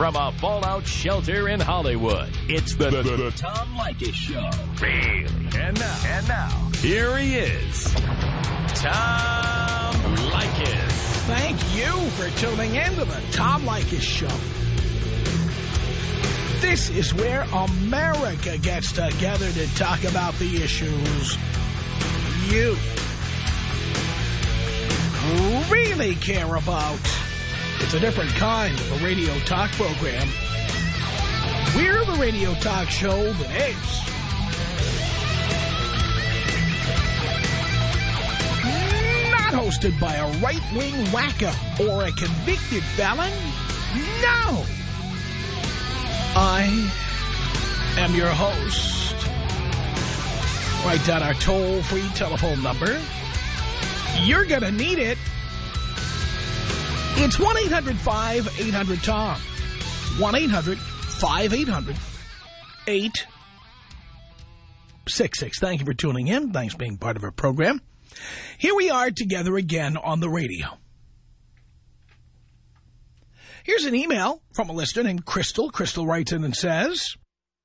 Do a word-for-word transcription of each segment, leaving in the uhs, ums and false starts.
from a fallout shelter in Hollywood, it's the, the, the Tom Leykis Show. Really? And now, and now, here he is, Tom Leykis. Thank you for tuning in to the Tom Leykis Show. This is where America gets together to talk about the issues you really care about. It's a different kind of a radio talk program. We're the radio talk show that is not hosted by a right-wing wacko or a convicted felon. No! I am your host. Write down our toll-free telephone number. You're going to need it. It's one eight hundred five eight hundred Tom. one eight hundred five eight hundred eight six six. Thank you for tuning in. Thanks for being part of our program. Here we are together again on the radio. Here's an email from a listener named Crystal. Crystal writes in and says,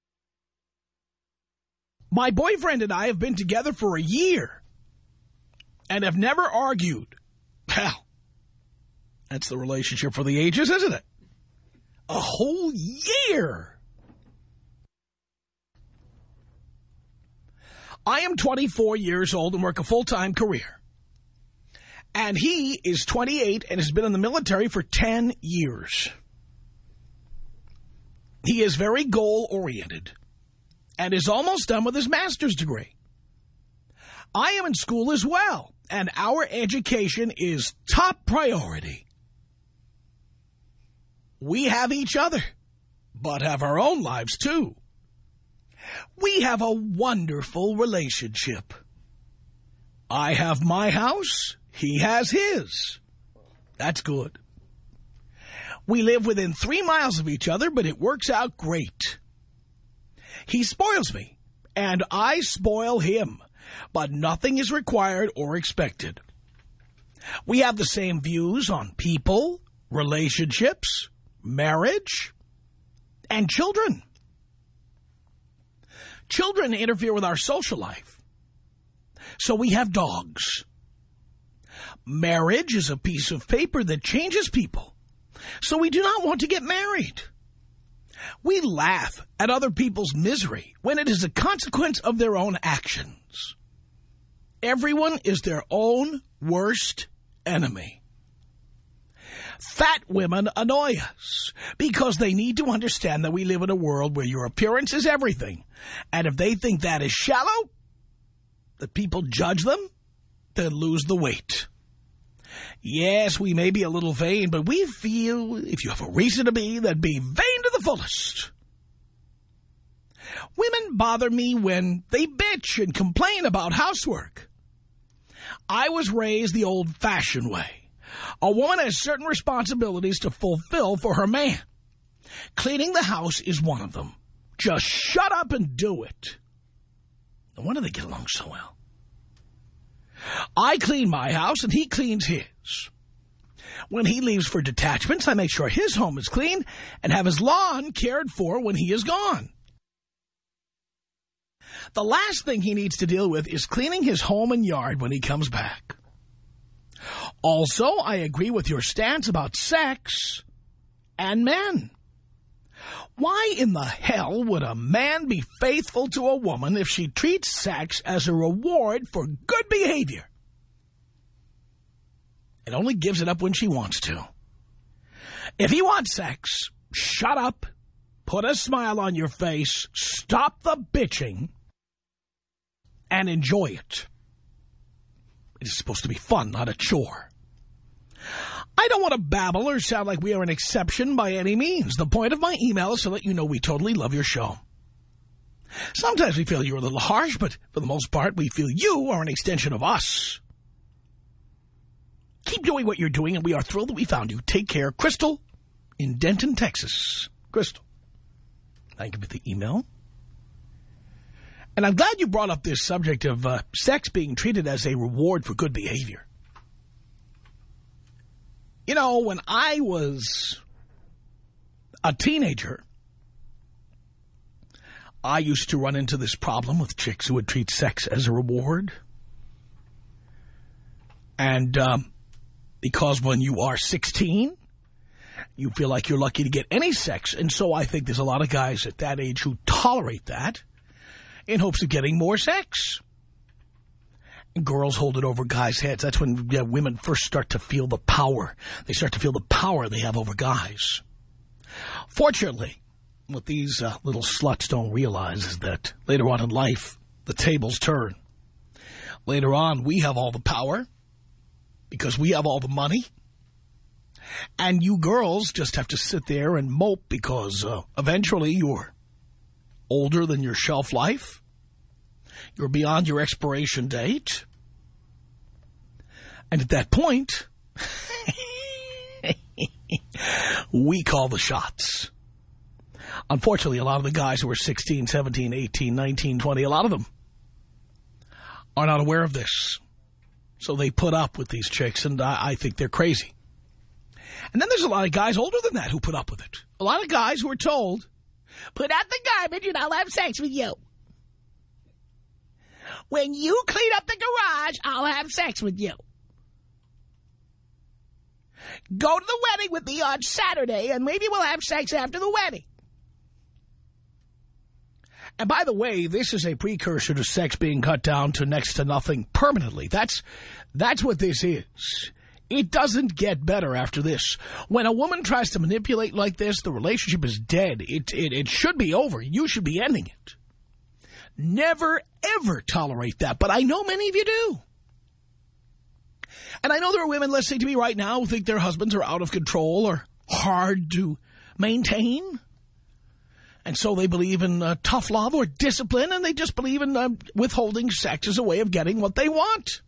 my boyfriend and I have been together for a year and have never argued. Well, that's the relationship for the ages, isn't it? A whole year. I am twenty-four years old and work a full-time career. And he is twenty-eight and has been in the military for ten years. He is very goal-oriented and is almost done with his master's degree. I am in school as well, and our education is top priority. We have each other, but have our own lives too. We have a wonderful relationship. I have my house. He has his. That's good. We live within three miles of each other, but it works out great. He spoils me, and I spoil him, but nothing is required or expected. We have the same views on people, relationships, marriage, and children. Children interfere with our social life, so we have dogs. Marriage is a piece of paper that changes people, so we do not want to get married. We laugh at other people's misery when it is a consequence of their own actions. Everyone is their own worst enemy. Fat women annoy us because they need to understand that we live in a world where your appearance is everything. And if they think that is shallow, that people judge them, then lose the weight. Yes, we may be a little vain, but we feel if you have a reason to be, then be vain to the fullest. Women bother me when they bitch and complain about housework. I was raised the old-fashioned way. A woman has certain responsibilities to fulfill for her man. Cleaning the house is one of them. Just shut up and do it. No wonder they get along so well. I clean my house and he cleans his. When he leaves for detachments, I make sure his home is clean and have his lawn cared for when he is gone. The last thing he needs to deal with is cleaning his home and yard when he comes back. Also, I agree with your stance about sex and men. Why in the hell would a man be faithful to a woman if she treats sex as a reward for good behavior? It only gives it up when she wants to. If he wants sex, shut up, put a smile on your face, stop the bitching, and enjoy it. It is supposed to be fun, not a chore. I don't want to babble or sound like we are an exception by any means. The point of my email is to let you know we totally love your show. Sometimes we feel you're a little harsh, but for the most part, we feel you are an extension of us. Keep doing what you're doing, and we are thrilled that we found you. Take care. Crystal in Denton, Texas. Crystal, thank you for the email. And I'm glad you brought up this subject of uh, sex being treated as a reward for good behavior. You know, when I was a teenager, I used to run into this problem with chicks who would treat sex as a reward. And um, because when you are sixteen, you feel like you're lucky to get any sex. And so I think there's a lot of guys at that age who tolerate that in hopes of getting more sex. And girls hold it over guys' heads. That's when yeah, women first start to feel the power. They start to feel the power they have over guys. Fortunately, what these uh, little sluts don't realize is that later on in life, the tables turn. Later on, we have all the power because we have all the money. And you girls just have to sit there and mope because uh, eventually you're older than your shelf life. You're beyond your expiration date. And at that point, we call the shots. Unfortunately, a lot of the guys who are sixteen, seventeen, eighteen, nineteen, twenty, a lot of them are not aware of this. So they put up with these chicks, and I, I think they're crazy. And then there's a lot of guys older than that who put up with it. A lot of guys who are told, put out the garbage and I'll have sex with you. When you clean up the garage, I'll have sex with you. Go to the wedding with me on Saturday, and maybe we'll have sex after the wedding. And by the way, this is a precursor to sex being cut down to next to nothing permanently. That's, that's what this is. It doesn't get better after this. When a woman tries to manipulate like this, the relationship is dead. It, it, it should be over. You should be ending it. Never, ever tolerate that. But I know many of you do. And I know there are women listening to me right now who think their husbands are out of control or hard to maintain. And so they believe in uh, tough love or discipline, and they just believe in uh, withholding sex as a way of getting what they want.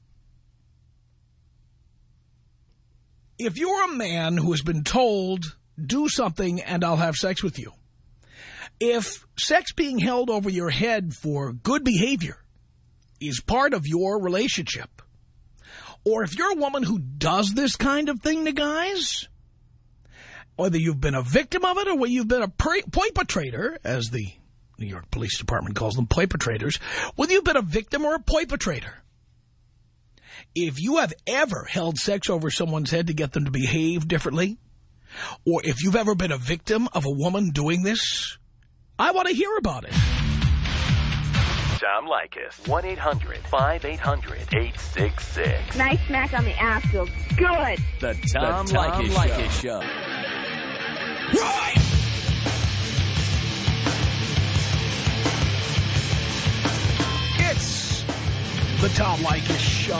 If you're a man who has been told, do something and I'll have sex with you, if sex being held over your head for good behavior is part of your relationship, or if you're a woman who does this kind of thing to guys, whether you've been a victim of it or whether you've been a perpetrator, as the New York Police Department calls them, perpetrators, whether you've been a victim or a perpetrator, if you have ever held sex over someone's head to get them to behave differently, or if you've ever been a victim of a woman doing this, I want to hear about it. Tom Leykis. one eight hundred five eight hundred eight six six. Nice smack on the ass feels good. The Tom, the Tom Leykis, Leykis Show. Show. Right! It's the Tom Leykis Show.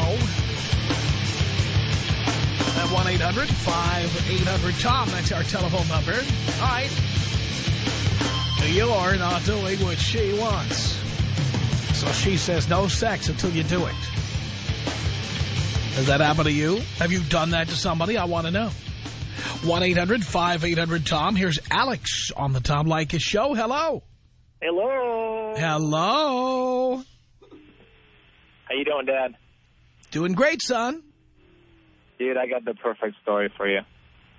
At one eight hundred five eight hundred Tom, that's our telephone number. All right. You're not doing what she wants. So she says no sex until you do it. Has that happened to you? Have you done that to somebody? I want to know. one eight hundred five eight hundred Tom. Here's Alex on the Tom Leykis Show. Hello. Hello. Hello. How you doing, Dad? Doing great, son. Dude, I got the perfect story for you.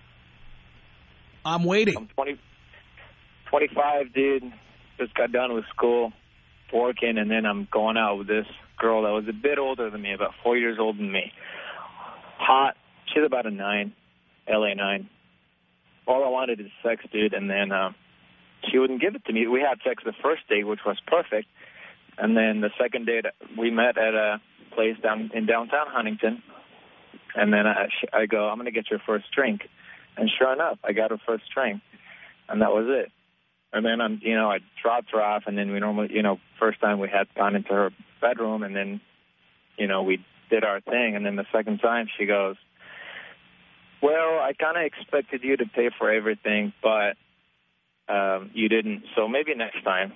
I'm waiting. I'm twenty, twenty-five, dude. Just got done with school, working, and then I'm going out with this girl that was a bit older than me, about four years older than me. Hot. She's about a nine, L A nine. All I wanted is sex, dude, and then uh, she wouldn't give it to me. We had sex the first date, which was perfect, and then the second date we met at a place down in downtown Huntington, and then I, I go, I'm going to get your first drink. And sure enough, I got her first drink, and that was it. And then, I'm, you know, I dropped her off, and then we normally, you know, first time we had gone into her bedroom, and then, you know, we did our thing. And then the second time she goes, well, I kind of expected you to pay for everything, but um, you didn't, so maybe next time.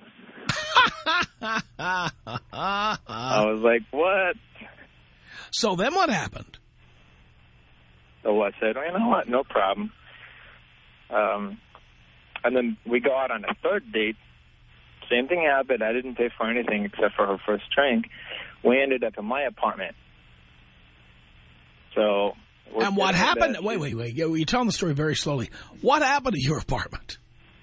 I was like, what? So then what happened? So I said, well, you know what, no problem. Um, and then we go out on a third date. Same thing happened. I didn't pay for anything except for her first drink. We ended up in my apartment. So... And what happened? Wait, wait, wait. You're telling the story very slowly. What happened to your apartment?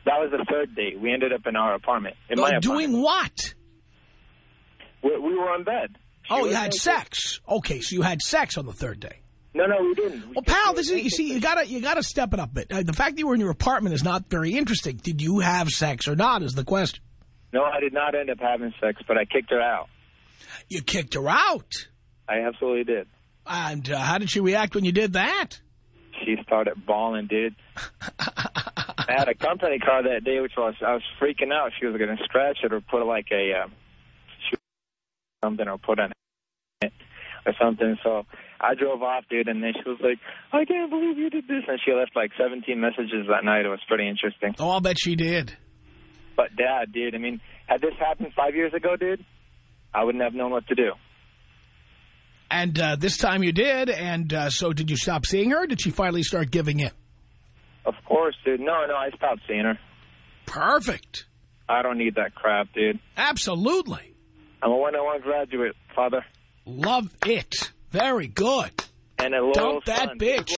That was the third date. We ended up in our apartment. In Oh, my apartment. doing what? We, we were on bed. She Oh, you was had naked. sex. Okay, so you had sex on the third day. No, no, we didn't. We Well, just pal, were this is, you naked. see, you gotta, you gotta step it up a bit. Uh, the fact that you were in your apartment is not very interesting. Did you have sex or not is the question. No, I did not end up having sex, but I kicked her out. You kicked her out. I absolutely did. And uh, how did she react when you did that? She started bawling, dude. I had a company car that day, which was I was freaking out. She was going to scratch it or put like a uh, something or put on it or something. So I drove off, dude, and then she was like, "I can't believe you did this," and she left like seventeen messages that night. It was pretty interesting. Oh, I'll bet she did. But Dad, dude, I mean, had this happened five years ago, dude, I wouldn't have known what to do. And uh, this time you did, and uh, so did you stop seeing her, or did she finally start giving in? Of course, dude. No, no, I stopped seeing her. Perfect. I don't need that crap, dude. Absolutely. I'm a one oh one graduate, Father. Love it. Very good. And a loyal Dump that son. bitch.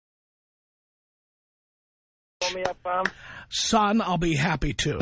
Call me up, Mom. Son, I'll be happy to.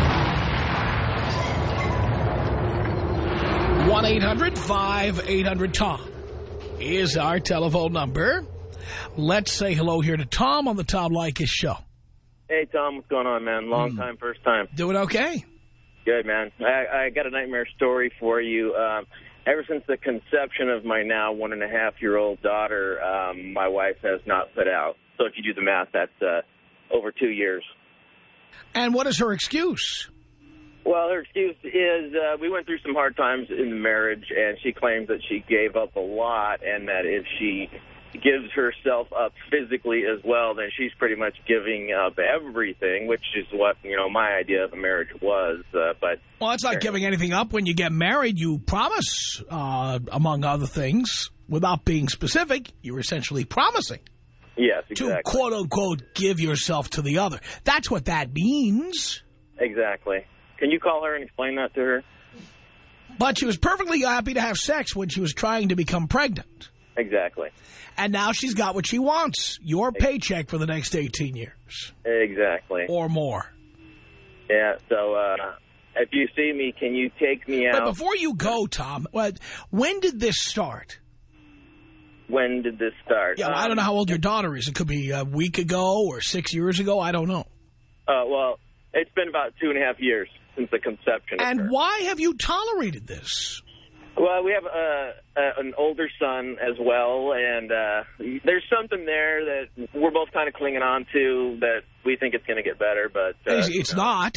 one eight hundred five eight hundred Tom is our telephone number. Let's say hello here to Tom on the Tom Leykis Show. Hey, Tom, what's going on, man? Long time, first time. Doing okay? Good, man. I, I got a nightmare story for you. Um, ever since the conception of my now one-and-a-half-year-old daughter, um, my wife has not put out. So if you do the math, that's uh, over two years. And what is her excuse? Well, her excuse is uh, we went through some hard times in the marriage, and she claims that she gave up a lot and that if she gives herself up physically as well, then she's pretty much giving up everything, which is what, you know, my idea of a marriage was. Uh, but Well, it's not giving anything up. When you get married, you promise, uh, among other things, without being specific, you're essentially promising. Yes, exactly. To quote-unquote give yourself to the other. That's what that means. Exactly. Can you call her and explain that to her? But she was perfectly happy to have sex when she was trying to become pregnant. Exactly. And now she's got what she wants. Your paycheck for the next eighteen years. Exactly. Or more. Yeah, so uh, if you see me, can you take me out? But before you go, Tom, what, when did this start? When did this start? Yeah, well, um, I don't know how old your daughter is. It could be a week ago or six years ago. I don't know. Uh, well, it's been about two and a half years since the conception of And her. why have you tolerated this? Well, we have uh, uh, an older son as well, and uh, there's something there that we're both kind of clinging on to that we think it's going to get better, but... Uh, It's, it's you know, not.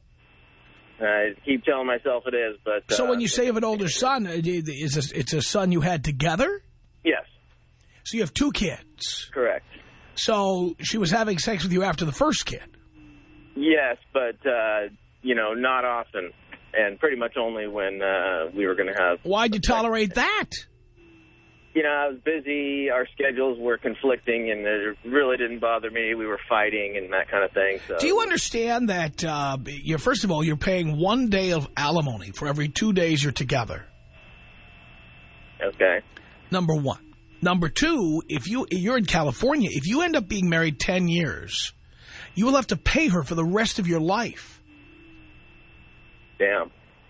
I keep telling myself it is, but... So uh, when you say of an older son, is a, it's a son you had together? Yes, So you have two kids. correct. So she was having sex with you after the first kid. Yes, but, uh, you know, not often, and pretty much only when uh, we were going to have... Why'd you tolerate that? You know, I was busy, our schedules were conflicting, and it really didn't bother me. We were fighting and that kind of thing. So. Do you understand that, uh, you're, first of all, you're paying one day of alimony for every two days you're together? Okay. Number one. Number two, if you, you're in California, if you end up being married ten years, you will have to pay her for the rest of your life. Damn.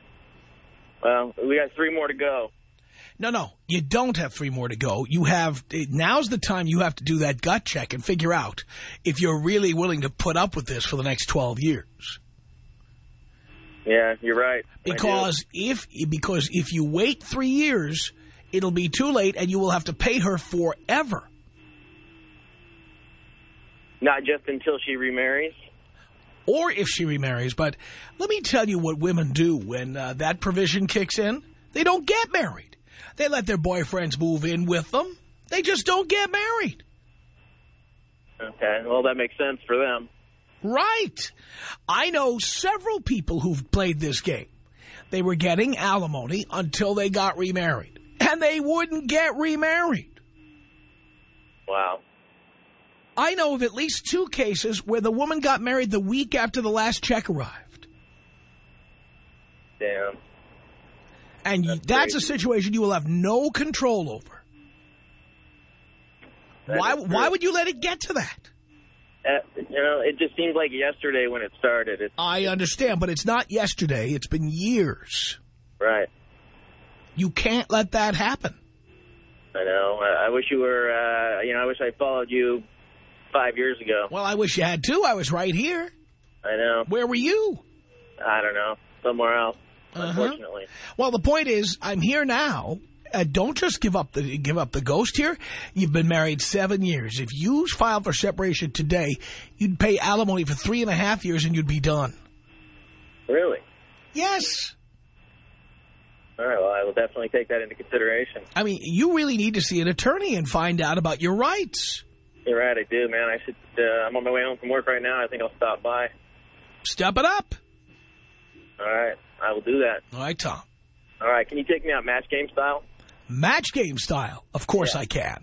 Well, we got three more to go. No, no, you don't have three more to go. You have, now's the time you have to do that gut check and figure out if you're really willing to put up with this for the next twelve years. Yeah, you're right. Because if, because if you wait three years, it'll be too late and you will have to pay her forever. Not just until she remarries? Or if she remarries. But let me tell you what women do when uh, that provision kicks in. They don't get married. They let their boyfriends move in with them. They just don't get married. Okay, well, that makes sense for them. Right. I know several people who've played this game. They were getting alimony until they got remarried. And they wouldn't get remarried. Wow. I know of at least two cases where the woman got married the week after the last check arrived. Damn. And that's, that's a situation you will have no control over. That Why, is true. why would you let it get to that? uh, you know, it just seems like yesterday when it started. It's, I understand, but it's not yesterday. It's been years. Right. You can't let that happen. I know. I, I wish you were, uh, you know, I wish I followed you five years ago. Well, I wish you had too. I was right here. I know. Where were you? I don't know. Somewhere else, uh-huh. unfortunately. Well, the point is, I'm here now. Uh, don't just give up the give up the ghost here. You've been married seven years. If you filed for separation today, you'd pay alimony for three and a half years and you'd be done. Really? Yes. All right, well, I will definitely take that into consideration. I mean, you really need to see an attorney and find out about your rights. You're right, I do, man. I should. Uh, I'm on my way home from work right now. I think I'll stop by. Step it up. All right, I will do that. All right, Tom. All right, can you take me out match game style? Match game style? Of course yeah. I can.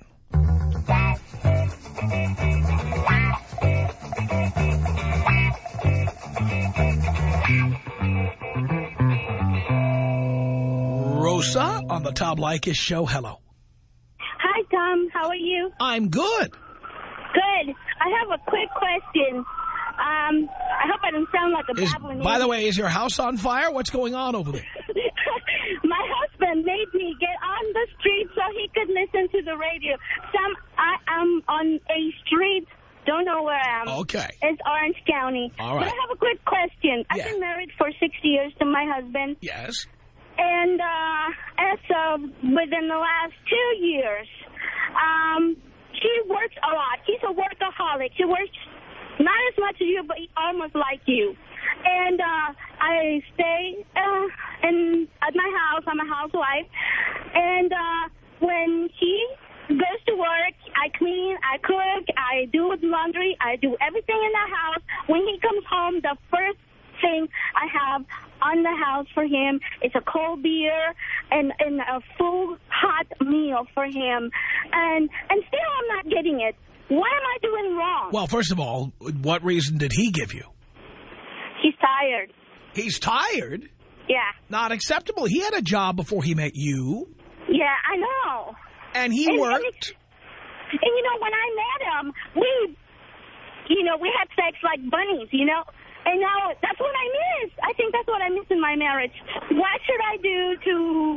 Rosa on the Tom Leykis show. Hello. Hi, Tom. How are you? I'm good. Good. I have a quick question. Um, I hope I don't sound like a is, babbling By idiot. the way, is your house on fire? What's going on over there? My husband made me get on the street so he could listen to the radio. Some I am on a street, don't know where I am. Okay. It's Orange County. All right. But I have a quick question. I've yeah. been married for six years to my husband. Yes. And uh, as of within the last two years, um, she works a lot. She's a workaholic. She works not as much as you, but almost like you. And uh, I stay uh, in at my house. I'm a housewife. And uh, when she goes to work, I clean, I cook, I do laundry, I do everything in the house. When he comes home, the first thing I have on the house for him is a cold beer and, and a full hot meal for him. And, and still I'm not getting it. What am I doing wrong? Well, first of all, what reason did he give you? He's tired. He's tired? Yeah. Not acceptable. He had a job before he met you. Yeah, I know. And he and, worked. And, and, you know, when I met him, we, you know, we had sex like bunnies, you know. And now that's what I miss. I think that's what I miss in my marriage. What should I do to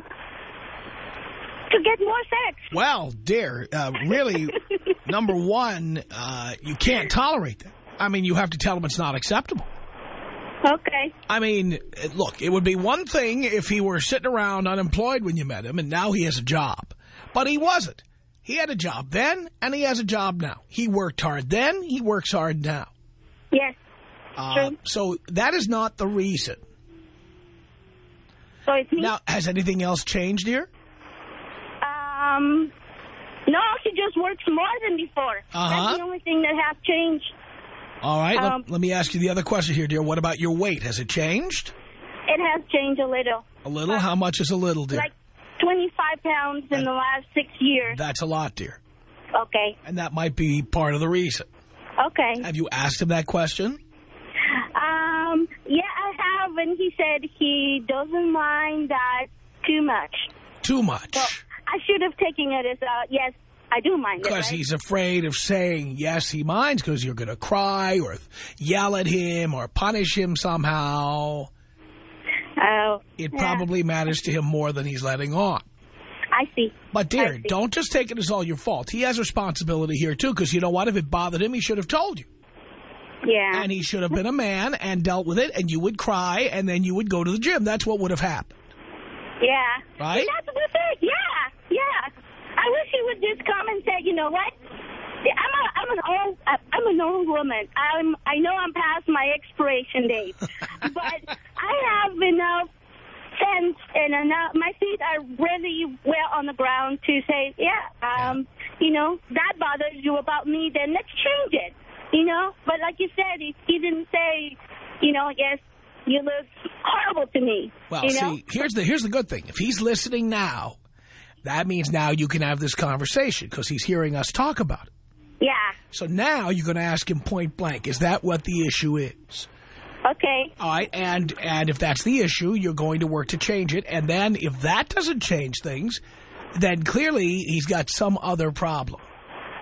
to get more sex? Well, dear, uh, really, number one, uh, you can't tolerate that. I mean, you have to tell him it's not acceptable. Okay. I mean, look, it would be one thing if he were sitting around unemployed when you met him, and now he has a job. But he wasn't. He had a job then, and he has a job now. He worked hard then, he works hard now. Yes. Uh, so that is not the reason. So it's me? Now, has anything else changed, dear? Um, no, she just works more than before. Uh-huh. That's the only thing that has changed. All right, um, let, let me ask you the other question here, dear. What about your weight? Has it changed? It has changed a little. A little? Uh, How much is a little, dear? Like twenty-five pounds in the last six years. That's a lot, dear. Okay. And that might be part of the reason. Okay. Have you asked him that question? Um, yeah, I have, and he said he doesn't mind that too much. Too much. So I should have taken it as a, yes, I do mind it, Because right? he's afraid of saying, yes, he minds, because you're going to cry or yell at him or punish him somehow. Oh. It yeah. probably matters to him more than he's letting on. I see. But, dear, see. don't just take it as all your fault. He has responsibility here, too, because you know what? If it bothered him, he should have told you. Yeah. And he should have been a man and dealt with it, and you would cry, and then you would go to the gym. That's what would have happened. Yeah. Right? And that's the thing. Yeah. Yeah. I wish he would just come and say, you know what? I'm a, I'm an old, I'm an old woman. I'm, I know I'm past my expiration date, but I have enough sense and enough. My feet are really well on the ground to say, yeah, um, you know, that bothers you about me. Then let's change it. You know, but like you said, he, he didn't say, you know, yes, you look horrible to me. Well, you see, know? here's the here's the good thing. If he's listening now, that means now you can have this conversation because he's hearing us talk about it. Yeah. So now you're going to ask him point blank, is that what the issue is? Okay. All right, and, and if that's the issue, you're going to work to change it. And then if that doesn't change things, then clearly he's got some other problem.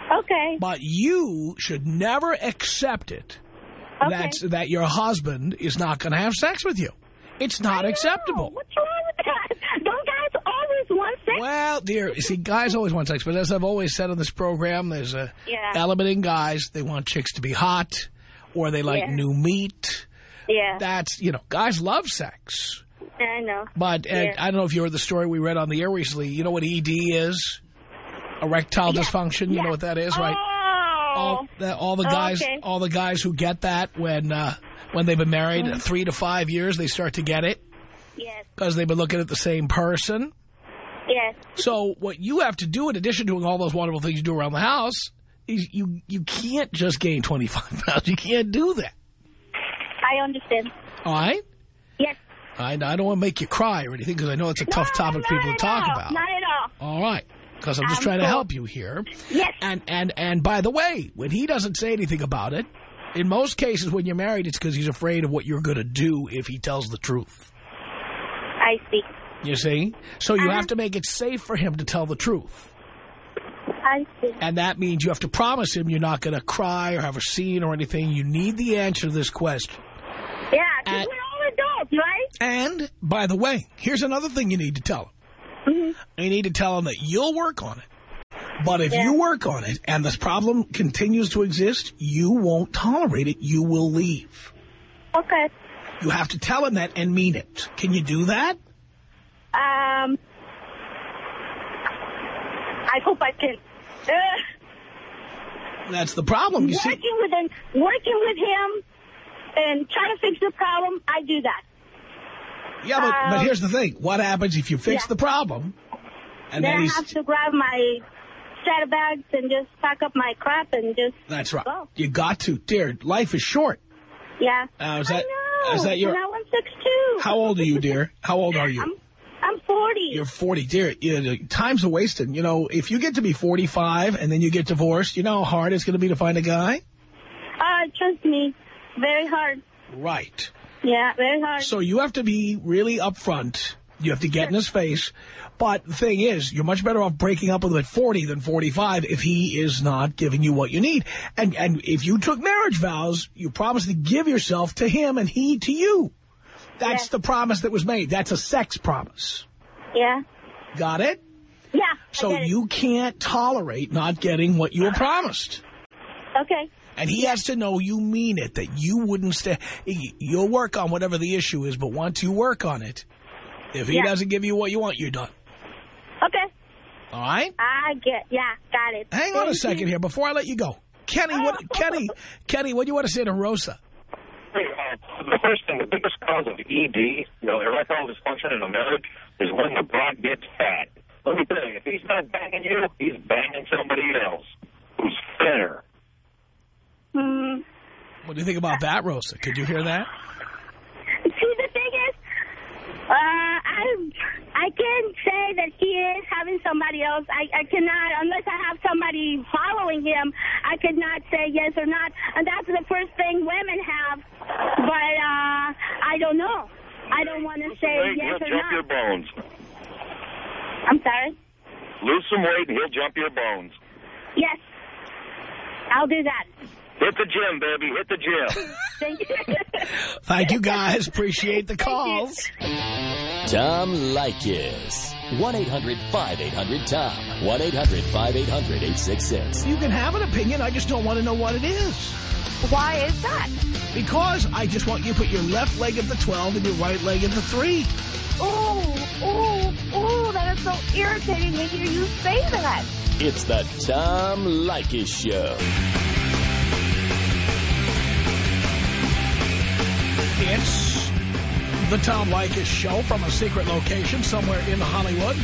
Okay. But you should never accept it Okay. that's, that your husband is not going to have sex with you. It's not I acceptable. know. What's wrong with that? Don't guys always want sex? Well, dear, you see, guys always want sex, but as I've always said on this program, there's a Yeah. element in guys. They want chicks to be hot, or they like Yeah. new meat. Yeah. That's, you know, guys love sex. I know. But and Yeah. I don't know if you heard the story we read on the air recently. You know what E D is? Erectile Yeah. dysfunction. You Yeah. know what that is, right? Oh. All, the, all the guys, Okay. all the guys who get that when uh, when they've been married Mm. three to five years, they start to get it Yes. because they've been looking at the same person. Yes. So what you have to do, in addition to doing all those wonderful things you do around the house, is you you can't just gain twenty-five pounds. You can't do that. I understand. All right? Yes. I, I don't want to make you cry or anything because I know it's a tough No, topic for not people to at talk all. about. Not at all. All right. Because I'm just I'm trying to cool. help you here. Yes. And, and, and by the way, when he doesn't say anything about it, in most cases when you're married, it's because he's afraid of what you're going to do if he tells the truth. I see. You see? So you Uh-huh. have to make it safe for him to tell the truth. I see. And that means you have to promise him you're not going to cry or have a scene or anything. You need the answer to this question. Yeah, because And- we're all adults, right? And, by the way, here's another thing you need to tell him. Mm-hmm. You need to tell him that you'll work on it. But if Yeah. you work on it and this problem continues to exist, you won't tolerate it. You will leave. Okay. You have to tell him that and mean it. Can you do that? Um, I hope I can. Uh, That's the problem, you see. working with him, working with him, and trying to fix the problem. I do that. Yeah, but, but Um, here's the thing. What happens if you fix yeah. the problem? And then then I he's... have to grab my set of bags and just pack up my crap and just That's right. go. You got to. Dear, life is short. Yeah. Uh, is I that- know. is that your- And I was six two. How old are you, dear? How old are you? I'm I'm forty. You're forty, dear. You, time's a wasting. You know, if you get to be forty-five and then you get divorced, you know how hard it's going to be to find a guy? Uh, trust me, very hard. Right. Yeah, very hard. So you have to be really upfront. You have to get in his face. But the thing is, you're much better off breaking up with him at forty than forty-five if he is not giving you what you need. And and if you took marriage vows, you promised to give yourself to him and he to you. That's Yeah. the promise that was made. That's a sex promise. Yeah. Got it? Yeah. So I get it. you can't tolerate not getting what you were promised. Okay. And he has to know you mean it, that you wouldn't stay. You'll work on whatever the issue is, but once you work on it, if he Yeah. doesn't give you what you want, you're done. Okay. All right? I get. Yeah. Got it. Hang on a Thank second you. here before I let you go. Kenny, what, Kenny, Kenny, what do you want to say to Rosa? The first thing, the biggest cause of E D, you know, erectile dysfunction in a marriage, is when the broad gets fat. Let me tell you, if he's not banging you, he's banging somebody else who's thinner. Hmm. What do you think about that, Rosa? Could you hear that? See, the thing is, uh, I I can't say that he is having somebody else. I, I cannot, unless I have somebody following him, I could not say yes or not. And that's the first thing women have. But uh, I don't know. I don't want to say Weight, yes he'll or jump your not. bones. I'm sorry? Lose some weight and he'll jump your bones. Yes. I'll do that. Hit the gym, baby. Hit the gym. Thank you. Thank you, guys. Appreciate the calls. Tom Leykis. one eight hundred five eight hundred Tom. one eight hundred five eight hundred eight six six. You can have an opinion. I just don't want to know what it is. Why is that? Because I just want you to put your left leg at the twelve and your right leg at the three. Oh, oh, oh, that is so irritating to hear you say that. It's the Tom Leykis Show. It's the Tom Leykis Show from a secret location somewhere in Hollywood.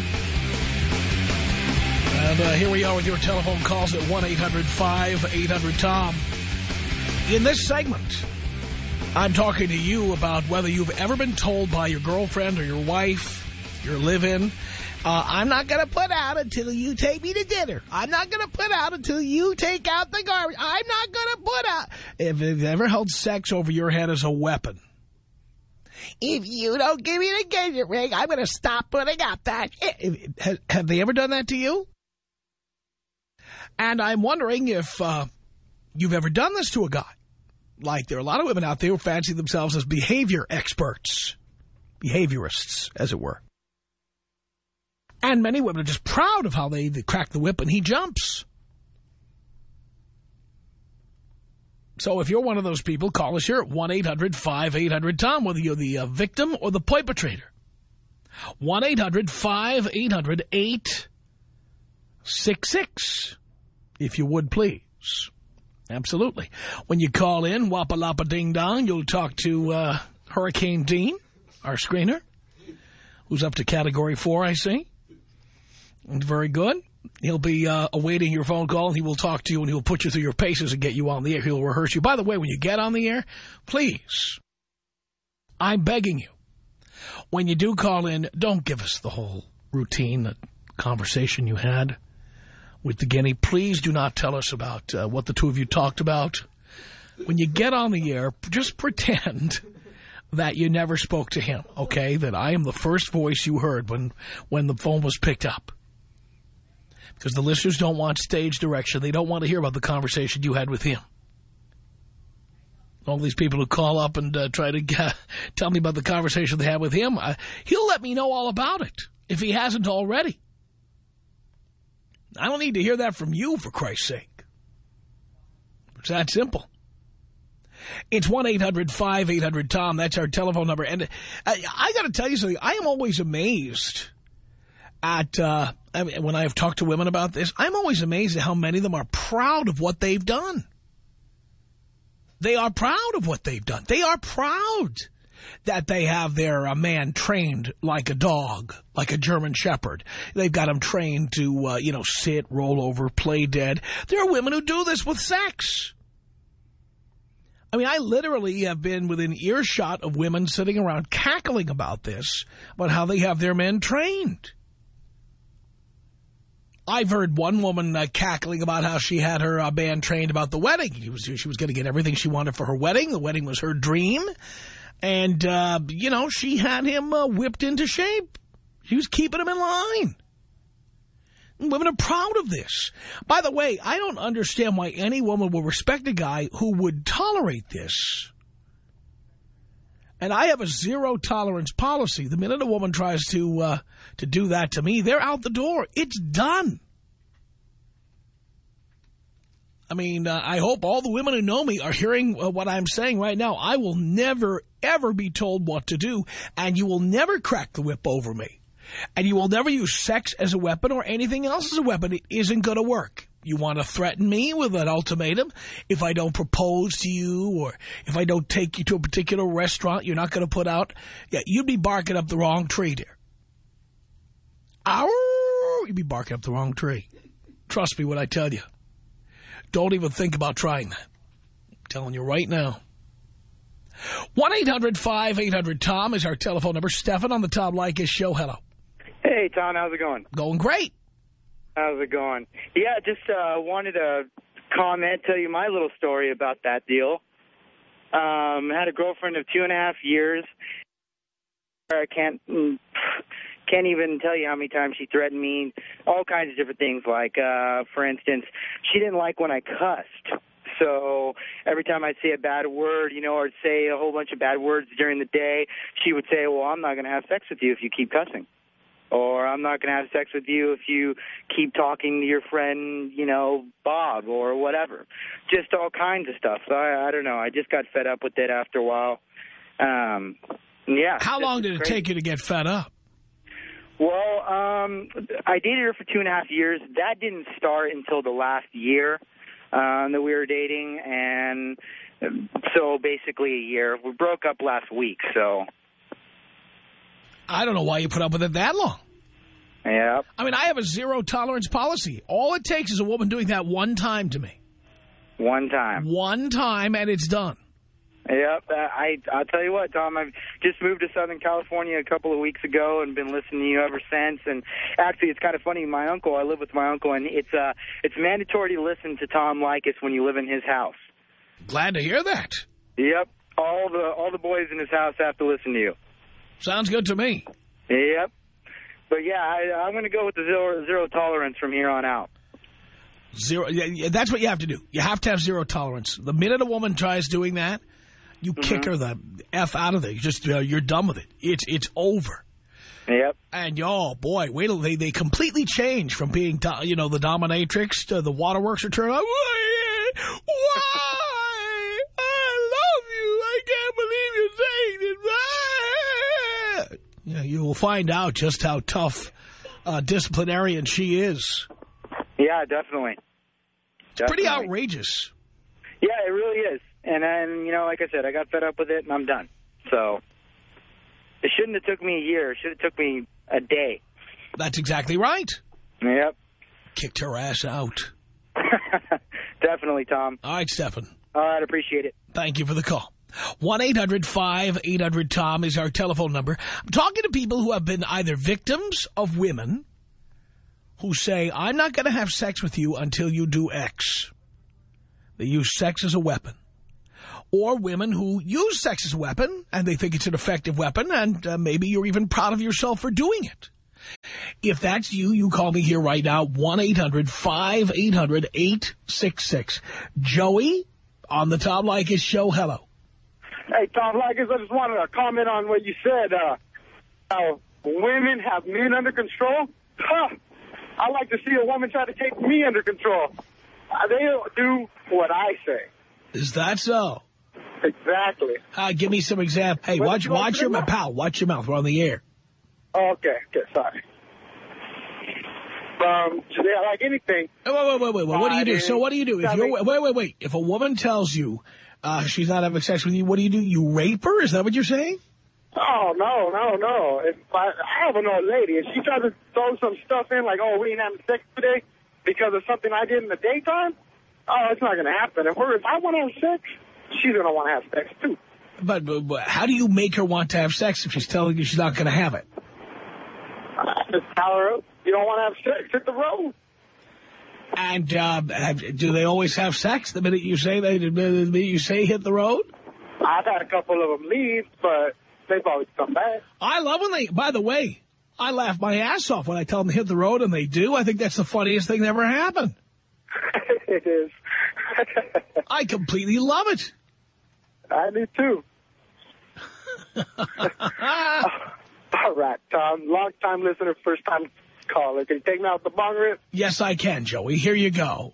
And uh, here we are with your telephone calls at one eight hundred five eight hundred Tom. In this segment, I'm talking to you about whether you've ever been told by your girlfriend or your wife, your live-in, uh, I'm not going to put out until you take me to dinner. I'm not going to put out until you take out the garbage. I'm not going to put out. If you've ever held sex over your head as a weapon. If you don't give me the engagement ring, I'm going to stop putting out that shit. Have they ever done that to you? And I'm wondering if uh, you've ever done this to a guy. Like, there are a lot of women out there who fancy themselves as behavior experts. Behaviorists, as it were. And many women are just proud of how they, they crack the whip and he jumps. So if you're one of those people, call us here at one eight hundred five eight hundred Tom, whether you're the uh, victim or the perpetrator. one eight hundred five eight hundred eight six six, if you would, please. Absolutely. When you call in, wappa-lappa ding-dong, you'll talk to uh, Hurricane Dean, our screener, who's up to Category four, I see. Very good. He'll be uh, awaiting your phone call, and he will talk to you, and he'll put you through your paces and get you on the air. He'll rehearse you. By the way, when you get on the air, please, I'm begging you, when you do call in, don't give us the whole routine, the conversation you had with the guinea. Please do not tell us about uh, what the two of you talked about. When you get on the air, just pretend that you never spoke to him, okay? That I am the first voice you heard when, when the phone was picked up. Because the listeners don't want stage direction. They don't want to hear about the conversation you had with him. All these people who call up and uh, try to uh, tell me about the conversation they had with him, uh, he'll let me know all about it, if he hasn't already. I don't need to hear that from you, for Christ's sake. It's that simple. It's one eight hundred five eight hundred Tom. That's our telephone number. And I, I got to tell you something. I am always amazed at, uh, I mean, when I've talked to women about this, I'm always amazed at how many of them are proud of what they've done. They are proud of what they've done. They are proud that they have their uh, man trained like a dog, like a German shepherd. They've got him trained to, uh, you know, sit, roll over, play dead. There are women who do this with sex. I mean, I literally have been within earshot of women sitting around cackling about this, about how they have their men trained. I've heard one woman uh, cackling about how she had her uh, man trained about the wedding. She was, she was going to get everything she wanted for her wedding. The wedding was her dream. And, uh, you know, she had him uh, whipped into shape. She was keeping him in line. And women are proud of this. By the way, I don't understand why any woman will respect a guy who would tolerate this. And I have a zero tolerance policy. The minute a woman tries to uh, to do that to me, they're out the door. It's done. I mean, uh, I hope all the women who know me are hearing uh, what I'm saying right now. I will never, ever be told what to do, and you will never crack the whip over me. And you will never use sex as a weapon or anything else as a weapon. It isn't going to work. You want to threaten me with an ultimatum? If I don't propose to you or if I don't take you to a particular restaurant, you're not going to put out... Yeah, you'd be barking up the wrong tree, dear. Ow! You'd be barking up the wrong tree. Trust me when I tell you. Don't even think about trying that. I'm telling you right now. one eight hundred five eight hundred Tom is our telephone number. Stefan on the Tom Leykis show. Hello. Hey, Tom. How's it going? Going great. How's it going? Yeah, just uh, wanted to comment, tell you my little story about that deal. Um, had a girlfriend of two and a half years. I can't can't even tell you how many times she threatened me. All kinds of different things. Like, uh, for instance, she didn't like when I cussed. So every time I'd say a bad word, you know, or say a whole bunch of bad words during the day, she would say, well, I'm not going to have sex with you if you keep cussing. Or I'm not going to have sex with you if you keep talking to your friend, you know, Bob or whatever. Just all kinds of stuff. So I, I don't know. I just got fed up with it after a while. Um, yeah. How long did it take you to get fed up? Well, um, I dated her for two and a half years. That didn't start until the last year uh, that we were dating. And so basically a year. We broke up last week, so... I don't know why you put up with it that long. Yeah. I mean, I have a zero tolerance policy. All it takes is a woman doing that one time to me. One time. One time, and it's done. Yep. Uh, I, I'll tell you what, Tom, I've just moved to Southern California a couple of weeks ago and been listening to you ever since. And actually, it's kind of funny. My uncle, I live with my uncle, and it's uh, it's mandatory to listen to Tom Leykis when you live in his house. Glad to hear that. Yep. All the, all the boys in his house have to listen to you. Sounds good to me. Yep. But, yeah, I, I'm going to go with the zero, zero tolerance from here on out. Zero. Yeah, yeah, that's what you have to do. You have to have zero tolerance. The minute a woman tries doing that, you mm-hmm. kick her the F out of there. You just, uh, you're done with it. It's it's over. Yep. And, oh, boy, wait till they, they completely change from being, do, you know, the dominatrix to the waterworks are turned on. Why? Why? I love you. I can't believe you're saying it. Yeah, you will find out just how tough uh, disciplinarian she is. Yeah, definitely. It's definitely. Pretty outrageous. Yeah, it really is. And then, you know, like I said, I got fed up with it, and I'm done. So it shouldn't have took me a year. It should have took me a day. That's exactly right. Yep. Kicked her ass out. Definitely, Tom. All right, Stephen. All right, appreciate it. Thank you for the call. one eight hundred five eight hundred Tom is our telephone number. I'm talking to people who have been either victims of women who say, I'm not going to have sex with you until you do X. They use sex as a weapon. Or women who use sex as a weapon, and they think it's an effective weapon, and uh, maybe you're even proud of yourself for doing it. If that's you, you call me here right now, one eight hundred five eight hundred eight six six. Joey, on the Tom Leykis show, hello. Hey, Tom Leykis, I just wanted to comment on what you said. Uh, how women have men under control. Huh. I like to see a woman try to take me under control. Uh, they do what I say. Is that so? Exactly. Uh, give me some examples. Hey, watch, watch your mouth. Pal, watch your mouth. We're on the air. Oh, okay. Okay, sorry. Um, yeah, like anything. Wait, wait, wait, wait. wait. What do you do? So what do you do? If you're, wait, wait, wait. If a woman tells you uh, she's not having sex with you, what do you do? You rape her? Is that what you're saying? Oh, no, no, no. If I, I have an old lady, and she tries to throw some stuff in, like, oh, we ain't having sex today because of something I did in the daytime, oh, it's not going to happen. If, we're, if I want to have sex, she's going to want to have sex, too. But, but, but how do you make her want to have sex if she's telling you she's not going to have it? I just tell her, you don't want to have sex, hit the road. And uh, have, do they always have sex the minute you say they, the minute you say hit the road? I've had a couple of them leave, but they've always come back. I love when they, by the way, I laugh my ass off when I tell them to hit the road, and they do. I think that's the funniest thing that ever happened. It is. I completely love it. I do, too. All right, Tom. Long-time listener, first-time caller. Can you take me out the bong rip? Yes, I can, Joey. Here you go.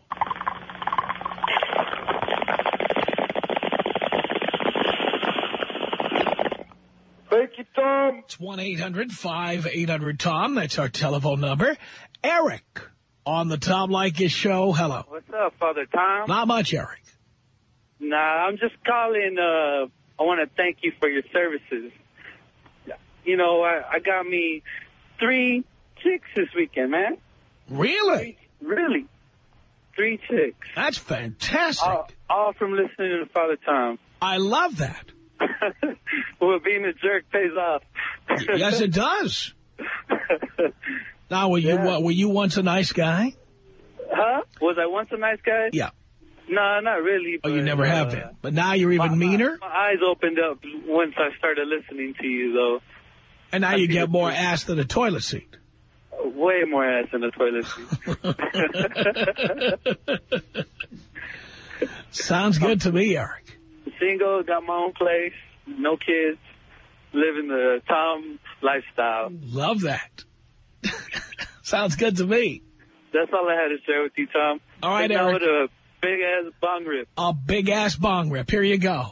Thank you, Tom. It's one eight hundred five eight hundred Tom. That's our telephone number. Eric on the Tom Leykis show. Hello. What's up, Father Tom? Not much, Eric. Nah, I'm just calling. Uh, I want to thank you for your services. You know, I, I got me three chicks this weekend, man. Really? Three, really. Three chicks. That's fantastic. All, all from listening to Father Tom. I love that. Well, being a jerk pays off. Yes, it does. Now, were you yeah. were you once a nice guy? Huh? Was I once a nice guy? Yeah. No, not really. Oh, but, you never uh, have been. But now you're even my, meaner? My, my eyes opened up once I started listening to you, though. And now I you get more ass than a toilet seat. Way more ass than a toilet seat. Sounds good to me, Eric. Single, got my own place, no kids, living the Tom lifestyle. Love that. Sounds good to me. That's all I had to share with you, Tom. All right, Take Eric. With a big-ass bong rip. A big-ass bong rip. Here you go.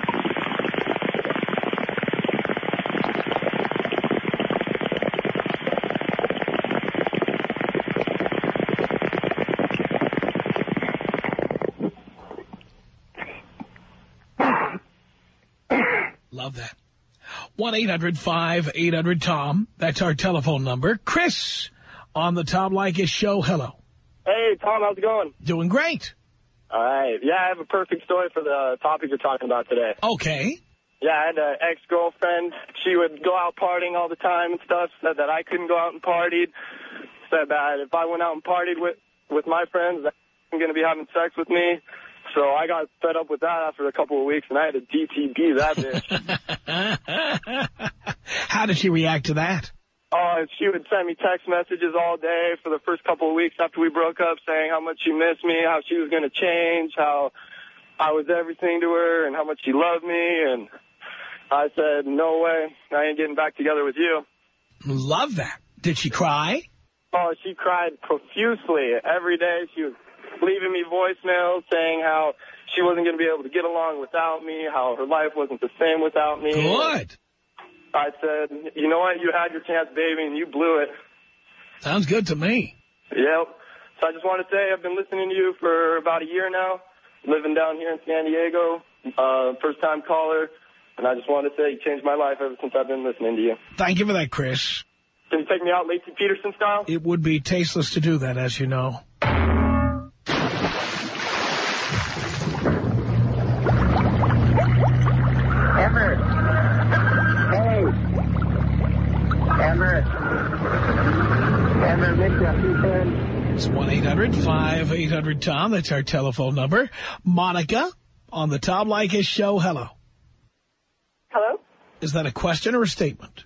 Love that. one eight hundred five eight hundred Tom. That's our telephone number. Chris on the Tom Leykis show. Hello. Hey, Tom. How's it going? Doing great. All right. Yeah, I have a perfect story for the topic you're talking about today. Okay. Yeah, I had an ex-girlfriend. She would go out partying all the time and stuff, said that I couldn't go out and party, said that if I went out and partied with, with my friends, that they were going to be having sex with me. So I got fed up with that after a couple of weeks, and I had to D T B that bitch. How did she react to that? Uh, she would send me text messages all day for the first couple of weeks after we broke up, saying how much she missed me, how she was going to change, how I was everything to her, and how much she loved me. And I said, no way, I ain't getting back together with you. Love that. Did she cry? Oh, she cried profusely. Every day she was leaving me voicemails saying how she wasn't going to be able to get along without me, how her life wasn't the same without me. Good. I said, you know what, you had your chance, baby, and you blew it. Sounds good to me. Yep. So I just want to say I've been listening to you for about a year now, living down here in San Diego, uh, first-time caller, and I just want to say you changed my life ever since I've been listening to you. Thank you for that, Chris. Can you take me out Lacey Peterson style? It would be tasteless to do that, as you know. Everett. Hey. Everett. Everett, miss you. It's one eight hundred five eight hundred Tom. That's our telephone number. Monica on the Tom Leykis Show. Hello. Hello? Is that a question or a statement?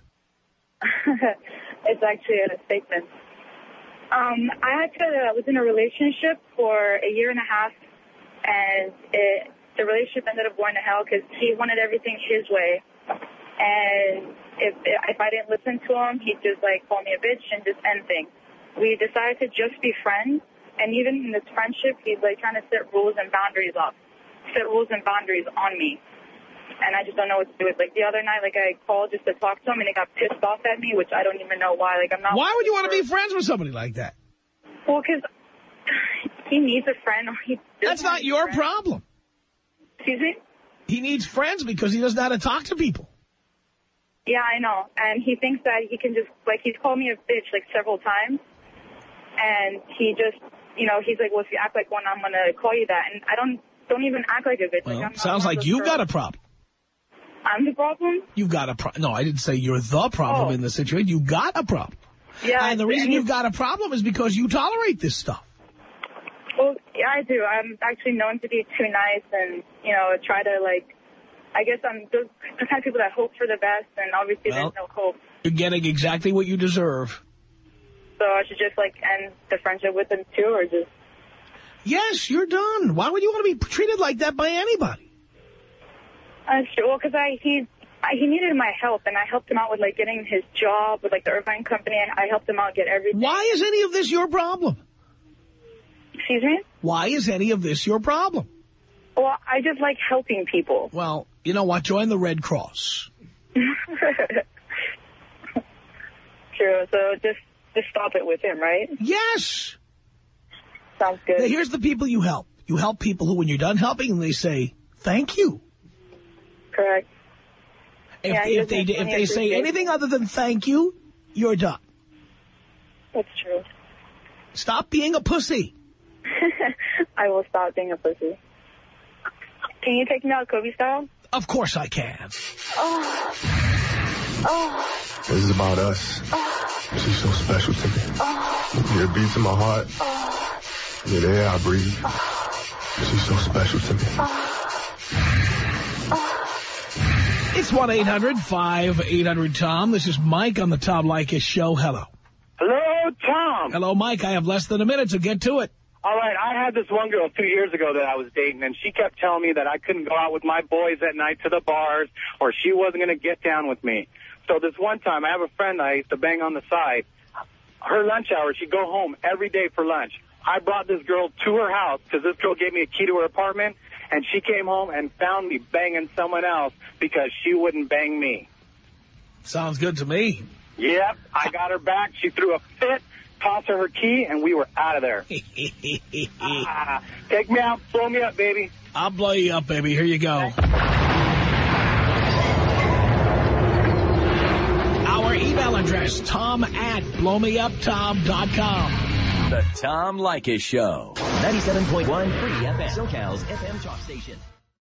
It's actually a statement. Um, I had to, I was in a relationship for a year and a half, and it, the relationship ended up going to hell because he wanted everything his way. And if if I didn't listen to him, he'd just, like, call me a bitch and just end things. We decided to just be friends, and even in this friendship, he's, like, trying to set rules and boundaries up, set rules and boundaries on me. And I just don't know what to do with. Like, the other night, like, I called just to talk to him, and he got pissed off at me, which I don't even know why. Like, I'm not. Why would you want to be friends with somebody like that? Well, because he needs a friend. He That's not your problem. Excuse me? He needs friends because he doesn't know how to talk to people. Yeah, I know. And he thinks that he can just, like, he's called me a bitch, like, several times. And he just, you know, he's like, well, if you act like one, I'm going to call you that. And I don't don't even act like a bitch. Well, like, I'm sounds like you got a problem. I'm the problem? You've got a problem. No, I didn't say you're the problem oh. in the situation. You got a problem. Yeah. And the reason you've got a problem is because you tolerate this stuff. Well, yeah, I do. I'm actually known to be too nice and, you know, try to, like, I guess I'm the kind of people that hope for the best, and obviously well, there's no hope. You're getting exactly what you deserve. So I should just, like, end the friendship with him, too, or just... Yes, you're done. Why would you want to be treated like that by anybody? Uh, sure. Well, because I, he, I, he needed my help, and I helped him out with, like, getting his job with, like, the Irvine Company, and I helped him out get everything. Why is any of this your problem? Excuse me? Why is any of this your problem? Well, I just like helping people. Well, you know what? Join the Red Cross. True. So just, just stop it with him, right? Yes. Sounds good. Now, here's the people you help. You help people who, when you're done helping them, they say, thank you. Correct. If, yeah, if they if they say anything other than thank you, you're done. That's true. Stop being a pussy. I will stop being a pussy. Can you take me out Kobe style? Of course I can. Oh. Oh. This is about us. Oh. She's so special to me. Oh. Yeah, it beats in my heart. Oh. Yeah, the air I breathe. Oh. She's so special to me. Oh. Oh. It's one eight hundred five eight hundred Tom. This is Mike on the Tom Leykis Show. Hello. Hello, Tom. Hello, Mike. I have less than a minute, so get to it. All right, I had this one girl two years ago that I was dating, and she kept telling me that I couldn't go out with my boys at night to the bars, or she wasn't going to get down with me. So this one time, I have a friend I used to bang on the side. Her lunch hour, she'd go home every day for lunch. I brought this girl to her house because this girl gave me a key to her apartment, and she came home and found me banging someone else because she wouldn't bang me. Sounds good to me. Yep, I got her back. She threw a fit. Toss her her key, and we were out of there. ah, take me out. Blow me up, baby. I'll blow you up, baby. Here you go. Our email address, tom at blow me up tom dot com. The Tom Leykis Show. ninety-seven point one Free F M. SoCal's F M talk station.